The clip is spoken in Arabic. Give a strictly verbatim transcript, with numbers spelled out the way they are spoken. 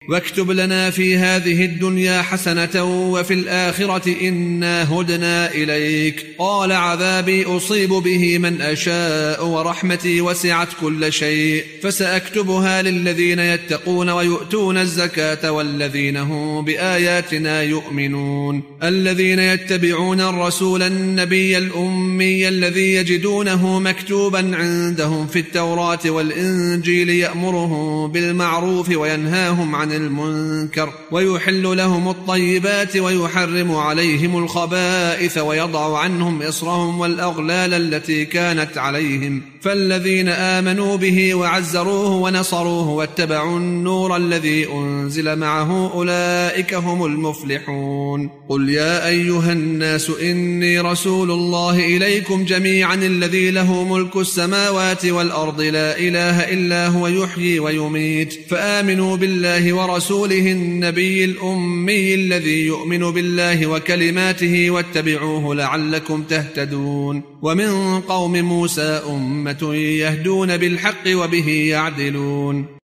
واكتب لنا في هذه الدنيا حسنة وفي الآخرة إنا هدنا إليك. قال عذابي أصيب به من أشاء ورحمتي وسعت كل شيء فسأكتبها للذين يتقون ويؤتون الزكاة والذين هم بآياتنا يؤمنون. الذين يتبعون الرسول النبي الأمي الذي يجدونه مكتوبا عندهم في التوراة والإنجيل يأمرهم بالمعروف وينهاهم عن المنكر ويحل لهم الطيبات ويحرم عليهم الخبائث ويضع عنهم إصرهم والأغلال التي كانت عليهم. فالذين آمنوا به وعزروه ونصروه واتبعوا النور الذي أنزل معه أولئك هم المفلحون. قل يا أيها الناس إني رسول الله إليكم جميعا الذي له ملك السماوات والأرض لا إله إلا هو يحيي ويميت فآمنوا بالله ورسوله النبي الأمي الذي يؤمن بالله وكلماته واتبعوه لعلكم تهتدون. ومن قوم موسى أمة يهدون بالحق وبه يعدلون.